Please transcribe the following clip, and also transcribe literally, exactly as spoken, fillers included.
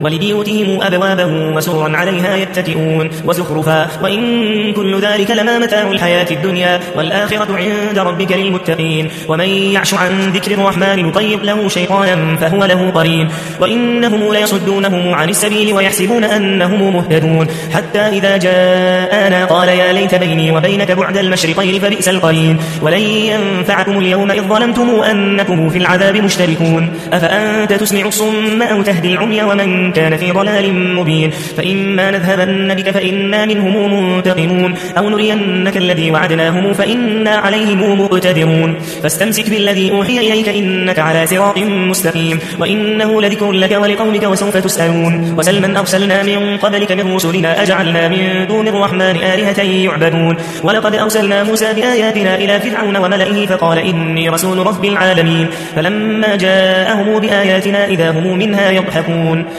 ولبيوتهم أبوابا وسررا عليها يتكئون وزخرفا وإن كل ذلك لما متاع الحياة الدنيا والآخرة عند ربك للمتقين ومن يعش عن ذكر الرحمن نقيض له شيطانا فهو له قرين وإنهم ليصدونهم عن السبيل ويحسبون أنهم مهتدون حتى إذا جاءنا قال يا ليت بيني وبينك بعد المشرقين فبئس القرين ولن ينفعكم اليوم إذ ظلمتم أنكم في العذاب مشتركون أفأنت تسمع الصم أو تهدي العمي ومن كان في ضلال مبين فإما نذهبن بك فإنا منهم منتقمون أو نرينك الذي وعدناهم فإنا عليهم مقتدرون فاستمسك بالذي أوحي إليك إنك على صراط مستقيم وإنه لذكر لك ولقومك وسوف تسألون وسل من أرسلنا من قبلك من رسلنا أجعلنا من دون الرحمن آلهة يعبدون ولقد أرسلنا موسى بآياتنا إلى فرعون وملئه فقال إني رسول رب العالمين فلما جاءهم بآياتنا إذا هم منها يضحكون